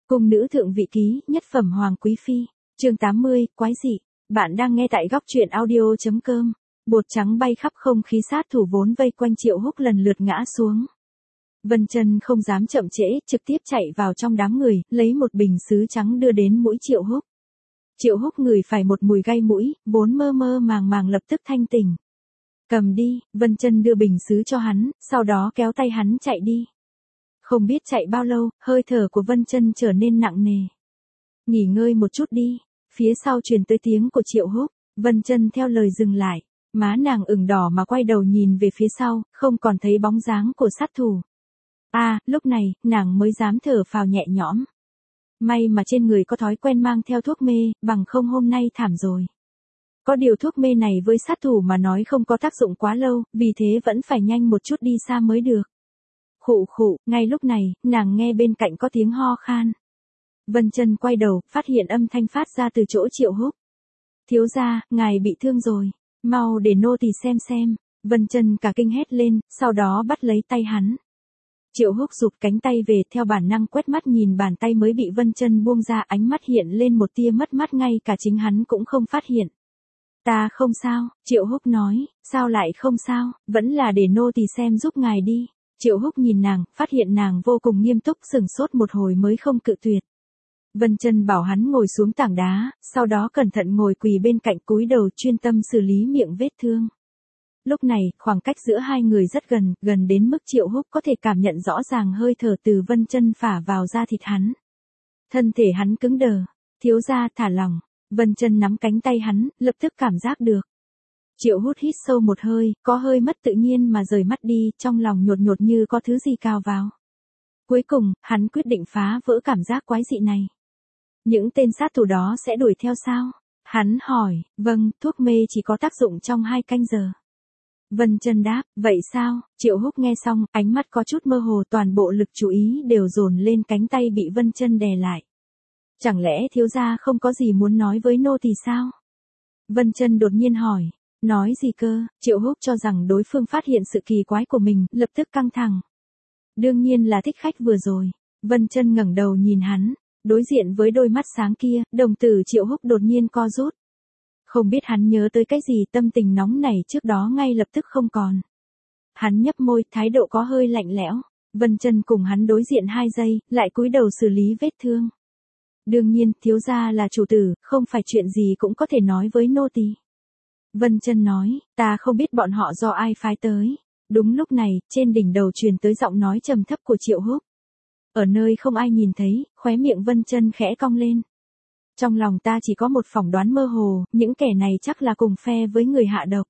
Cung nữ thượng vị ký, nhất phẩm hoàng quý phi. Chương 80, quái dị. Bạn đang nghe tại góc truyện audio.com. Bột trắng bay khắp không khí, sát thủ vốn vây quanh Triệu Húc lần lượt ngã xuống. Vân Chân không dám chậm trễ, trực tiếp chạy vào trong đám người, lấy một bình sứ trắng đưa đến mũi Triệu Húc. Triệu Húc ngửi phải một mùi gai mũi, vốn mơ mơ màng màng lập tức thanh tỉnh. Cầm đi, Vân Chân đưa bình sứ cho hắn, sau đó kéo tay hắn chạy đi. Không biết chạy bao lâu, hơi thở của Vân Chân trở nên nặng nề. Nghỉ ngơi một chút đi, phía sau truyền tới tiếng của Triệu Húc. Vân Chân theo lời dừng lại, má nàng ửng đỏ mà quay đầu nhìn về phía sau, không còn thấy bóng dáng của sát thủ. Lúc này, nàng mới dám thở phào nhẹ nhõm. May mà trên người có thói quen mang theo thuốc mê, bằng không hôm nay thảm rồi. Có điều thuốc mê này với sát thủ mà nói không có tác dụng quá lâu, vì thế vẫn phải nhanh một chút đi xa mới được. Khụ khụ, ngay lúc này, nàng nghe bên cạnh có tiếng ho khan. Vân Chân quay đầu, phát hiện âm thanh phát ra từ chỗ Triệu Húc. Thiếu gia, ngài bị thương rồi, mau để nô tỳ xem. Vân Chân cả kinh hét lên, sau đó bắt lấy tay hắn. Triệu Húc rụt cánh tay về, theo bản năng quét mắt nhìn bàn tay mới bị Vân Chân buông ra, ánh mắt hiện lên một tia mất mát, ngay cả chính hắn cũng không phát hiện. Ta không sao, Triệu Húc nói. Sao lại không sao, vẫn là để nô tỳ xem giúp ngài đi. Triệu Húc nhìn nàng, phát hiện nàng vô cùng nghiêm túc, sửng sốt một hồi mới không cự tuyệt. Vân Chân bảo hắn ngồi xuống tảng đá, sau đó cẩn thận ngồi quỳ bên cạnh, cúi đầu chuyên tâm xử lý miệng vết thương. Lúc này, khoảng cách giữa hai người rất gần đến mức Triệu Húc có thể cảm nhận rõ ràng hơi thở từ Vân Chân phả vào da thịt hắn. Thân thể hắn cứng đờ. Thiếu gia, thả lỏng. Vân Chân nắm cánh tay hắn, lập tức cảm giác được. Triệu Húc hít sâu một hơi, có hơi mất tự nhiên mà rời mắt đi, trong lòng nhột như có thứ gì cào vào. Cuối cùng, hắn quyết định phá vỡ cảm giác quái dị này. Những tên sát thủ đó sẽ đuổi theo sao? Hắn hỏi. Vâng, thuốc mê chỉ có tác dụng trong 2 canh giờ. Vân Chân đáp. Vậy sao? Triệu Húc nghe xong, ánh mắt có chút mơ hồ, toàn bộ lực chú ý đều dồn lên cánh tay bị Vân Chân đè lại. Chẳng lẽ thiếu gia không có gì muốn nói với nô tỳ sao? Vân Chân đột nhiên hỏi. Nói gì cơ? Triệu Húc cho rằng đối phương phát hiện sự kỳ quái của mình, lập tức căng thẳng. Đương nhiên là thích khách vừa rồi. Vân Chân ngẩng đầu nhìn hắn, đối diện với đôi mắt sáng kia, đồng tử Triệu Húc đột nhiên co rút. Không biết hắn nhớ tới cái gì, tâm tình nóng nảy trước đó ngay lập tức không còn. Hắn nhấp môi, thái độ có hơi lạnh lẽo. Vân Chân cùng hắn đối diện 2 giây, lại cúi đầu xử lý vết thương. Đương nhiên, thiếu gia là chủ tử, không phải chuyện gì cũng có thể nói với nô tỳ. Vân Chân nói. Ta không biết bọn họ do ai phái tới. Đúng lúc này, trên đỉnh đầu truyền tới giọng nói trầm thấp của Triệu Húc. Ở nơi không ai nhìn thấy, khóe miệng Vân Chân khẽ cong lên. Trong lòng ta chỉ có một phỏng đoán mơ hồ, những kẻ này chắc là cùng phe với người hạ độc.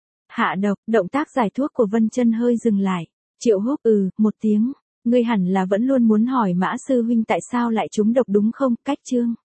Hạ độc? Động tác giải thuốc của Vân Chân hơi dừng lại. Triệu Húc một tiếng. Ngươi hẳn là vẫn luôn muốn hỏi Mã sư huynh tại sao lại trúng độc đúng không? Cách chương.